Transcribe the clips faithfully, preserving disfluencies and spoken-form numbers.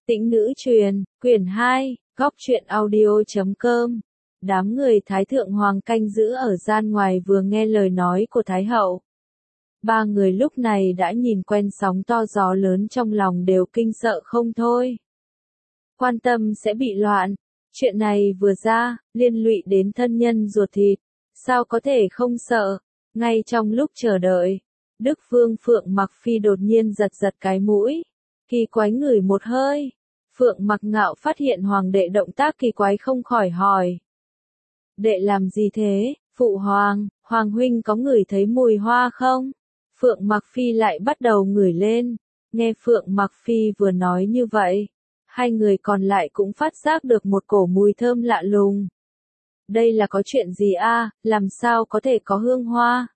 Tĩnh nữ truyền, quyển hai, góc truyện audio.com. Đám người Thái Thượng Hoàng canh giữ ở gian ngoài vừa nghe lời nói của Thái Hậu. Ba người lúc này đã nhìn quen sóng to gió lớn trong lòng đều kinh sợ không thôi. Quan tâm sẽ bị loạn. Chuyện này vừa ra, liên lụy đến thân nhân ruột thịt. Sao có thể không sợ? Ngay trong lúc chờ đợi, Đức Vương Phượng Mặc Phi đột nhiên giật giật cái mũi. Kỳ quái ngửi một hơi. Phượng Mặc Ngạo phát hiện hoàng đệ động tác kỳ quái không khỏi hỏi. Đệ làm gì thế, phụ hoàng, hoàng huynh có ngửi thấy mùi hoa không? Phượng Mặc Phi lại bắt đầu ngửi lên. Nghe Phượng Mặc Phi vừa nói như vậy, hai người còn lại cũng phát giác được một cổ mùi thơm lạ lùng. Đây là có chuyện gì a? Làm sao có thể có hương hoa?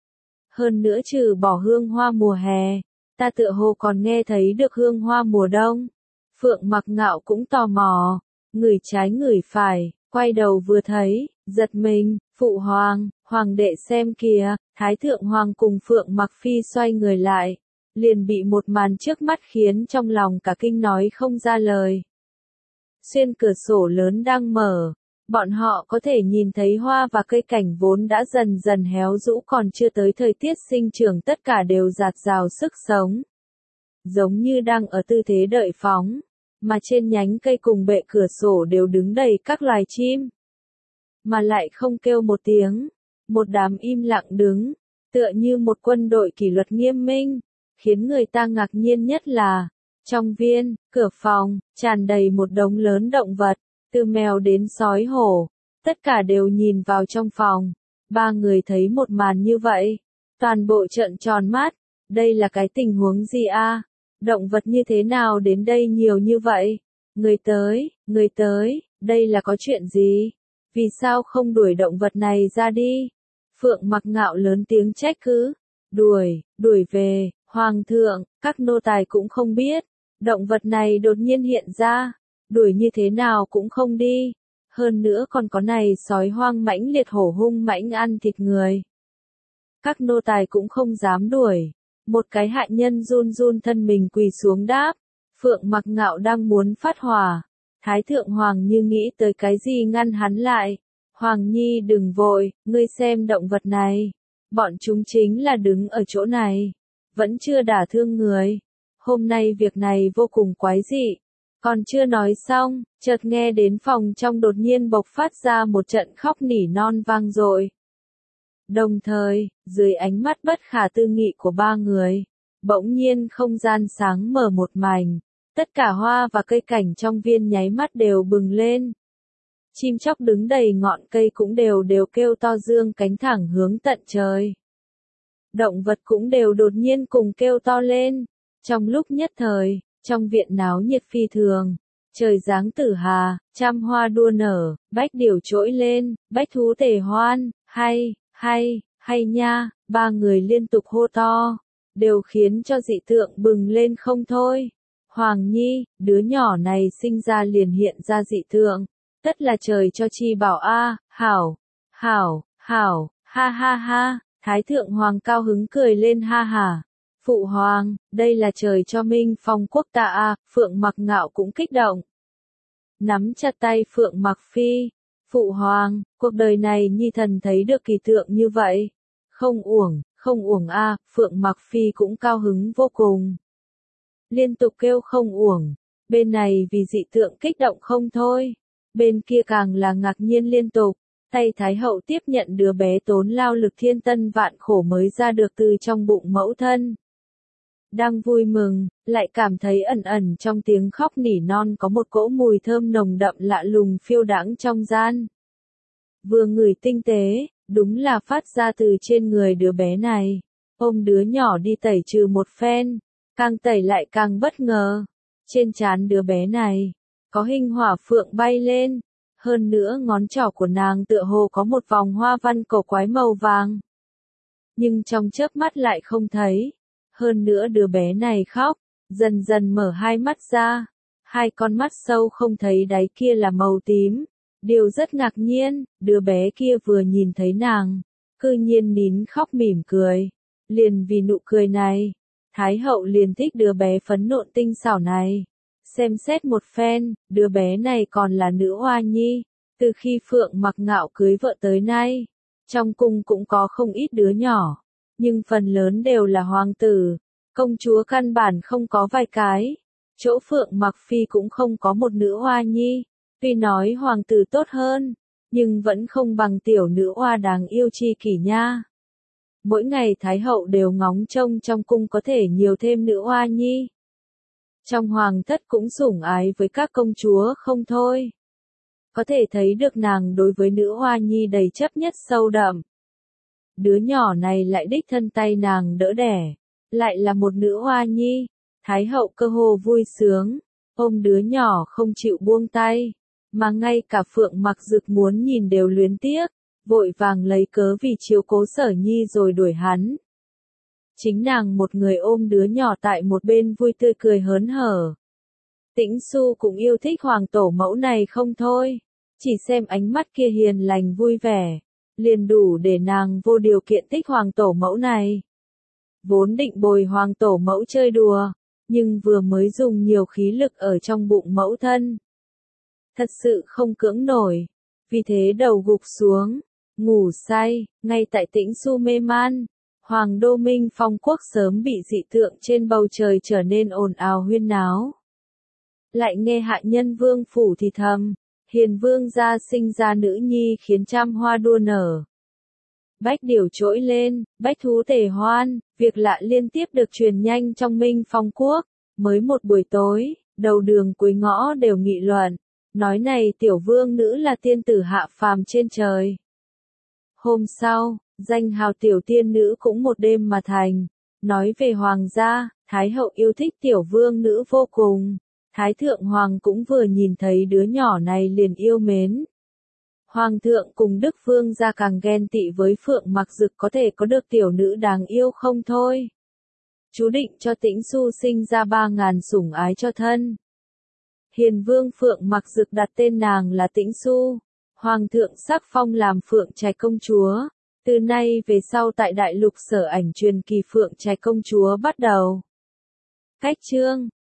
Hơn nữa trừ bỏ hương hoa mùa hè, ta tựa hồ còn nghe thấy được hương hoa mùa đông. Phượng Mặc Ngạo cũng tò mò, ngửi trái ngửi phải, quay đầu vừa thấy, giật mình, phụ hoàng, hoàng đệ xem kìa, Thái Thượng Hoàng cùng Phượng Mặc Phi xoay người lại, liền bị một màn trước mắt khiến trong lòng cả kinh nói không ra lời. Xuyên cửa sổ lớn đang mở, bọn họ có thể nhìn thấy hoa và cây cảnh vốn đã dần dần héo rũ còn chưa tới thời tiết sinh trưởng tất cả đều rạt rào sức sống. Giống như đang ở tư thế đợi phóng, mà trên nhánh cây cùng bệ cửa sổ đều đứng đầy các loài chim. Mà lại không kêu một tiếng, một đám im lặng đứng, tựa như một quân đội kỷ luật nghiêm minh, khiến người ta ngạc nhiên nhất là, trong viên, cửa phòng, tràn đầy một đống lớn động vật, từ mèo đến sói hổ, tất cả đều nhìn vào trong phòng. Ba người thấy một màn như vậy, toàn bộ trợn tròn mắt, đây là cái tình huống gì a? Động vật như thế nào đến đây nhiều như vậy? Người tới, người tới, đây là có chuyện gì? Vì sao không đuổi động vật này ra đi? Phượng Mặc Ngạo lớn tiếng trách cứ. Đuổi, đuổi về, hoàng thượng, các nô tài cũng không biết. Động vật này đột nhiên hiện ra, đuổi như thế nào cũng không đi. Hơn nữa còn có này sói hoang mãnh liệt hổ hung mãnh ăn thịt người. Các nô tài cũng không dám đuổi. Một cái hạ nhân run run thân mình quỳ xuống đáp. Phượng Mặc Ngạo đang muốn phát hỏa. Thái Thượng Hoàng như nghĩ tới cái gì ngăn hắn lại. Hoàng nhi đừng vội, ngươi xem động vật này. Bọn chúng chính là đứng ở chỗ này. Vẫn chưa đả thương người. Hôm nay việc này vô cùng quái dị. Còn chưa nói xong, chợt nghe đến phòng trong đột nhiên bộc phát ra một trận khóc nỉ non vang dội. Đồng thời, dưới ánh mắt bất khả tư nghị của ba người, bỗng nhiên không gian sáng mở một mảnh, tất cả hoa và cây cảnh trong viên nháy mắt đều bừng lên. Chim chóc đứng đầy ngọn cây cũng đều đều kêu to dương cánh thẳng hướng tận trời. Động vật cũng đều đột nhiên cùng kêu to lên. Trong lúc nhất thời, trong viện náo nhiệt phi thường, trời giáng tử hà, trăm hoa đua nở, bách điểu trỗi lên, bách thú tề hoan, hay, hay, hay nha, ba người liên tục hô to, đều khiến cho dị tượng bừng lên không thôi. Hoàng nhi, đứa nhỏ này sinh ra liền hiện ra dị tượng, tất là trời cho chi bảo a, hảo, hảo, hảo, ha ha ha, Thái Thượng Hoàng cao hứng cười lên ha hả. Phụ hoàng, đây là trời cho Minh Phong quốc ta a, Phượng Mặc Ngạo cũng kích động. Nắm chặt tay Phượng Mặc Phi, phụ hoàng, cuộc đời này nhi thần thấy được kỳ tượng như vậy. Không uổng, không uổng a, Phượng Mặc Phi cũng cao hứng vô cùng. Liên tục kêu không uổng, bên này vì dị tượng kích động không thôi, bên kia càng là ngạc nhiên liên tục. Tay Thái Hậu tiếp nhận đứa bé tốn lao lực thiên tân vạn khổ mới ra được từ trong bụng mẫu thân. Đang vui mừng, lại cảm thấy ẩn ẩn trong tiếng khóc nỉ non có một cỗ mùi thơm nồng đậm lạ lùng phiêu đãng trong gian. Vừa ngửi tinh tế, đúng là phát ra từ trên người đứa bé này. Ôm đứa nhỏ đi tẩy trừ một phen, càng tẩy lại càng bất ngờ. Trên trán đứa bé này, có hình hỏa phượng bay lên. Hơn nữa ngón trỏ của nàng tựa hồ có một vòng hoa văn cổ quái màu vàng. Nhưng trong chớp mắt lại không thấy. Hơn nữa đứa bé này khóc, dần dần mở hai mắt ra. Hai con mắt sâu không thấy đáy kia là màu tím. Điều rất ngạc nhiên, đứa bé kia vừa nhìn thấy nàng, cư nhiên nín khóc mỉm cười. Liền vì nụ cười này, Thái Hậu liền thích đứa bé phấn nộn tinh xảo này. Xem xét một phen, đứa bé này còn là nữ hoa nhi, từ khi Phượng Mặc Ngạo cưới vợ tới nay, trong cung cũng có không ít đứa nhỏ, nhưng phần lớn đều là hoàng tử, công chúa căn bản không có vài cái, chỗ Phượng Mặc Phi cũng không có một nữ hoa nhi, tuy nói hoàng tử tốt hơn, nhưng vẫn không bằng tiểu nữ hoa đáng yêu Chi Kỷ nha. Mỗi ngày Thái hậu đều ngóng trông trong cung có thể nhiều thêm nữ hoa nhi. Trong hoàng thất cũng sủng ái với các công chúa không thôi. Có thể thấy được nàng đối với nữ hoa nhi đầy chấp nhất sâu đậm. Đứa nhỏ này lại đích thân tay nàng đỡ đẻ, lại là một nữ hoa nhi, Thái hậu cơ hồ vui sướng, ôm đứa nhỏ không chịu buông tay, mà ngay cả Phượng Mặc Dực muốn nhìn đều luyến tiếc, vội vàng lấy cớ vì chiếu cố Sở Nhi rồi đuổi hắn. Chính nàng một người ôm đứa nhỏ tại một bên vui tươi cười hớn hở. Tĩnh Xu cũng yêu thích hoàng tổ mẫu này không thôi, chỉ xem ánh mắt kia hiền lành vui vẻ, liền đủ để nàng vô điều kiện thích hoàng tổ mẫu này. Vốn định bồi hoàng tổ mẫu chơi đùa, nhưng vừa mới dùng nhiều khí lực ở trong bụng mẫu thân. Thật sự không cưỡng nổi, vì thế đầu gục xuống, ngủ say, ngay tại Tĩnh Xu mê man. Hoàng đô Minh Phong quốc sớm bị dị tượng trên bầu trời trở nên ồn ào huyên náo. Lại nghe hạ nhân vương phủ thì thầm, hiền vương gia sinh ra nữ nhi khiến trăm hoa đua nở. Bách điểu trỗi lên, bách thú tề hoan, việc lạ liên tiếp được truyền nhanh trong Minh Phong quốc. Mới một buổi tối, đầu đường cuối ngõ đều nghị luận, nói này tiểu vương nữ là tiên tử hạ phàm trên trời. Hôm sau, danh hào tiểu tiên nữ cũng một đêm mà thành. Nói về hoàng gia, Thái hậu yêu thích tiểu vương nữ vô cùng. Thái thượng hoàng cũng vừa nhìn thấy đứa nhỏ này liền yêu mến. Hoàng thượng cùng Đức Vương gia càng ghen tị với Phượng Mặc Dực có thể có được tiểu nữ đáng yêu không thôi. Chú định cho Tĩnh Xu sinh ra ba ngàn sủng ái cho thân. Hiền vương Phượng Mặc Dực đặt tên nàng là Tĩnh Xu. Hoàng thượng sắc phong làm Phượng Trạch công chúa. Từ nay về sau tại đại lục Sở Ảnh truyền kỳ Phượng Trạch công chúa bắt đầu. Cách chương